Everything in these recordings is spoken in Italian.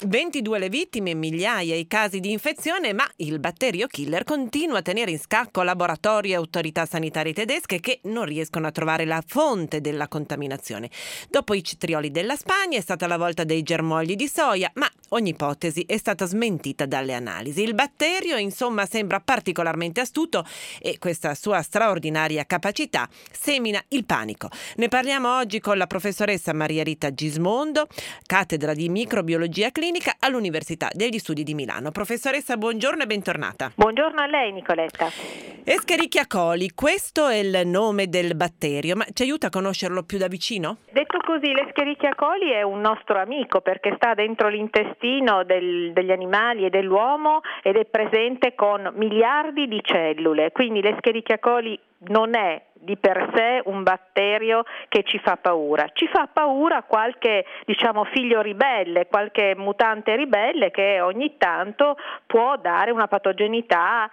22 le vittime, migliaia i casi di infezione, ma il batterio killer continua a tenere in scacco laboratori e autorità sanitarie tedesche che non riescono a trovare la fonte della contaminazione. Dopo i cetrioli della Spagna è stata la volta dei germogli di soia, ma ogni ipotesi è stata smentita dalle analisi. Il batterio, insomma, sembra particolarmente astuto e questa sua straordinaria capacità semina il panico. Ne parliamo oggi con la professoressa Maria Rita Gismondo, cattedra di microbiologia clinica all'Università degli Studi di Milano. Professoressa, buongiorno e bentornata. Buongiorno a lei, Nicoletta. Escherichia coli, questo è il nome del batterio, ma ci aiuta a conoscerlo più da vicino? Detto così, l'Escherichia coli è un nostro amico perché sta dentro l'intestino degli animali e dell'uomo ed è presente con miliardi di cellule, quindi l'Escherichia coli non è di per sé un batterio che ci fa paura. Ci fa paura qualche, figlio ribelle, qualche mutante ribelle che ogni tanto può dare una patogenità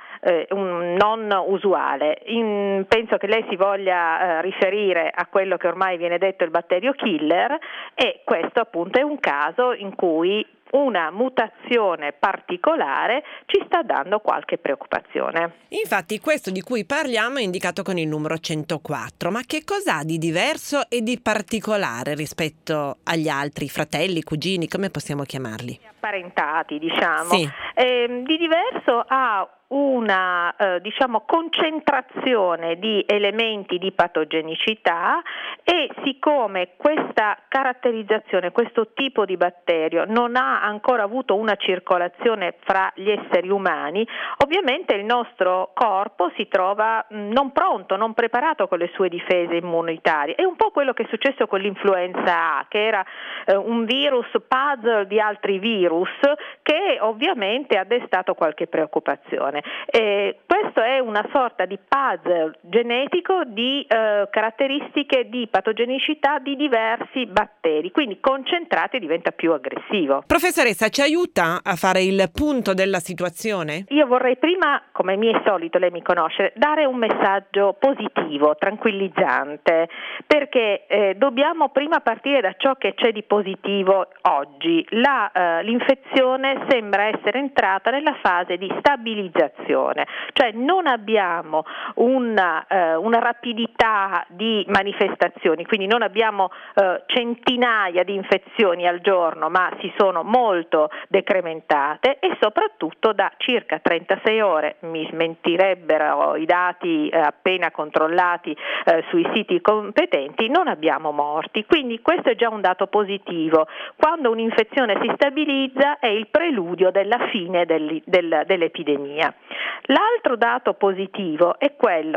non usuale. Penso che lei si voglia riferire a quello che ormai viene detto il batterio killer, e questo appunto è un caso in cui una mutazione particolare ci sta dando qualche preoccupazione. Infatti questo di cui parliamo è indicato con il numero 104, ma che cosa ha di diverso e di particolare rispetto agli altri fratelli, cugini, come possiamo chiamarli? Apparentati, diciamo. Sì. Di diverso ha una concentrazione di elementi di patogenicità, e siccome questa caratterizzazione, questo tipo di batterio non ha ancora avuto una circolazione fra gli esseri umani, ovviamente il nostro corpo si trova non pronto, non preparato con le sue difese immunitarie. È un po' quello che è successo con l'influenza A, che era un virus puzzle di altri virus che ovviamente ha destato qualche preoccupazione. Questo è una sorta di puzzle genetico di caratteristiche di patogenicità di diversi batteri, quindi concentrati diventa più aggressivo. Professoressa, ci aiuta a fare il punto della situazione? Io vorrei prima, come mi è solito, lei mi conosce, dare un messaggio positivo, tranquillizzante, perché dobbiamo prima partire da ciò che c'è di positivo oggi. L'infezione sembra essere entrata nella fase di stabilizzazione, cioè non abbiamo una rapidità di manifestazioni, quindi non abbiamo centinaia di infezioni al giorno, ma si sono molto decrementate, e soprattutto da circa 36 ore, mi smentirebbero i dati appena controllati sui siti competenti, non abbiamo morti, quindi questo è già un dato positivo. Quando un'infezione si stabilizza è il preludio della fine dell'epidemia. L'altro dato positivo è quello,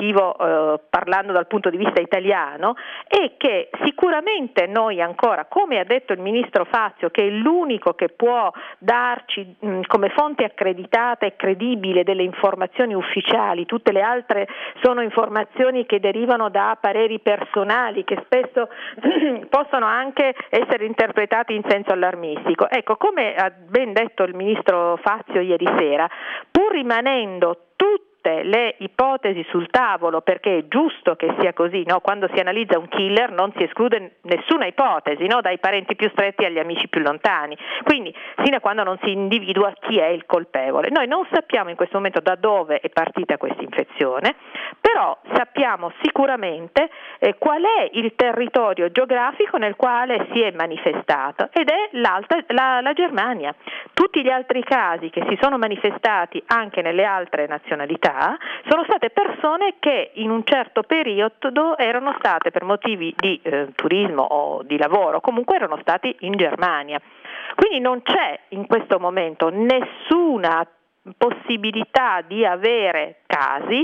parlando dal punto di vista italiano, è che sicuramente noi ancora, come ha detto il ministro Fazio, che è l'unico che può darci come fonte accreditata e credibile delle informazioni ufficiali, tutte le altre sono informazioni che derivano da pareri personali che spesso possono anche essere interpretati in senso allarmistico. Ecco, come ha ben detto il ministro Fazio ieri sera, pur rimanendo tutte le ipotesi sul tavolo, perché è giusto che sia così, no? Quando si analizza un killer non si esclude nessuna ipotesi, no? Dai parenti più stretti agli amici più lontani, quindi sino a quando non si individua chi è il colpevole. Noi non sappiamo in questo momento da dove è partita questa infezione, però sappiamo sicuramente qual è il territorio geografico nel quale si è manifestato, ed è la Germania. Tutti gli altri casi che si sono manifestati anche nelle altre nazionalità sono state persone che in un certo periodo erano state, per motivi di turismo o di lavoro, comunque erano stati in Germania. Quindi non c'è in questo momento nessuna possibilità di avere casi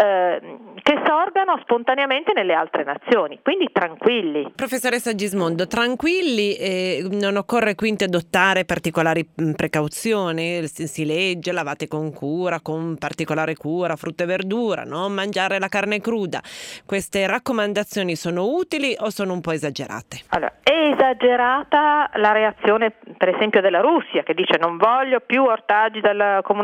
che sorgano spontaneamente nelle altre nazioni, quindi tranquilli. Professoressa Gismondo, tranquilli, non occorre quindi adottare particolari precauzioni, si legge lavate con particolare cura, frutta e verdura, non mangiare la carne cruda. Queste raccomandazioni sono utili o sono un po' esagerate? Allora, è esagerata la reazione per esempio della Russia, che dice non voglio più ortaggi dalla comunità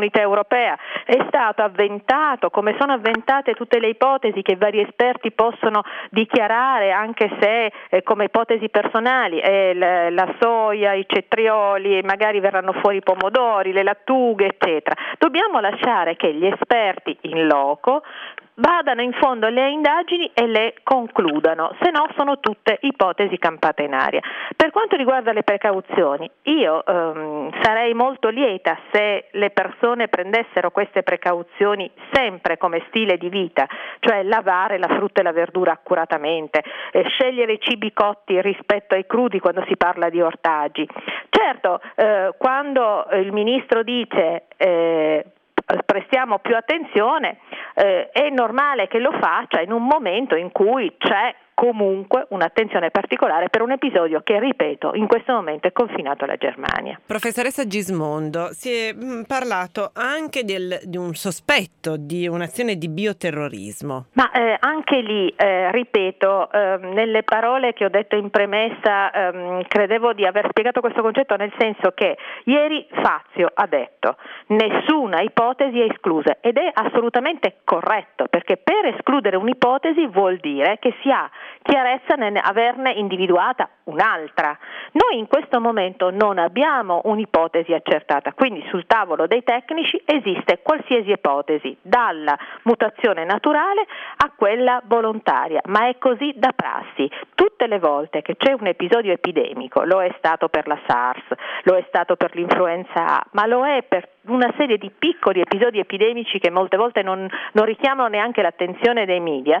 Comunità Europea, è stato avventato, come sono avventate tutte le ipotesi che vari esperti possono dichiarare, anche se come ipotesi personali, la soia, i cetrioli, magari verranno fuori i pomodori, le lattughe, eccetera. Dobbiamo lasciare che gli esperti in loco vadano in fondo alle indagini e le concludano, se no sono tutte ipotesi campate in aria. Per quanto riguarda le precauzioni, io sarei molto lieta se le persone prendessero queste precauzioni sempre come stile di vita, cioè lavare la frutta e la verdura accuratamente, scegliere i cibi cotti rispetto ai crudi quando si parla di ortaggi. Certo, quando il ministro dice prestiamo più attenzione, è normale che lo faccia in un momento in cui c'è comunque un'attenzione particolare per un episodio che, ripeto, in questo momento è confinato alla Germania. Professoressa Gismondo, si è parlato anche di un sospetto di un'azione di bioterrorismo. Ma anche lì, ripeto, nelle parole che ho detto in premessa, credevo di aver spiegato questo concetto, nel senso che ieri Fazio ha detto nessuna ipotesi è esclusa, ed è assolutamente corretto, perché per escludere un'ipotesi vuol dire che si ha chiarezza nell'averne individuata un'altra. Noi in questo momento non abbiamo un'ipotesi accertata, quindi sul tavolo dei tecnici esiste qualsiasi ipotesi, dalla mutazione naturale a quella volontaria, ma è così da prassi. Tutte le volte che c'è un episodio epidemico, lo è stato per la SARS, lo è stato per l'influenza A, ma lo è per una serie di piccoli episodi epidemici che molte volte non richiamano neanche l'attenzione dei media,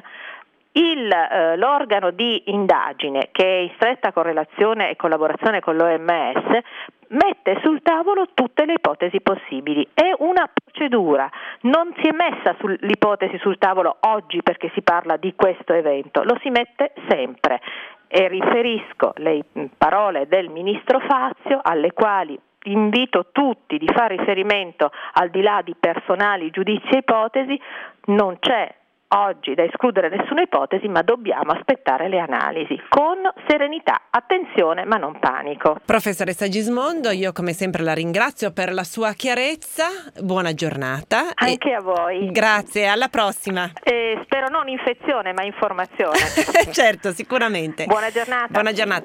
l'organo di indagine, che è in stretta correlazione e collaborazione con l'OMS, mette sul tavolo tutte le ipotesi possibili. È una procedura, non si è messa l'ipotesi sul tavolo oggi perché si parla di questo evento, lo si mette sempre. E riferisco le parole del ministro Fazio, alle quali invito tutti di fare riferimento, al di là di personali giudizi e ipotesi. Non c'è oggi da escludere nessuna ipotesi, ma dobbiamo aspettare le analisi con serenità, attenzione ma non panico. Professoressa Gismondo, io come sempre la ringrazio per la sua chiarezza, buona giornata. Anche a voi. Grazie, alla prossima. Spero non infezione ma informazione. Certo, sicuramente. Buona giornata. Buona giornata.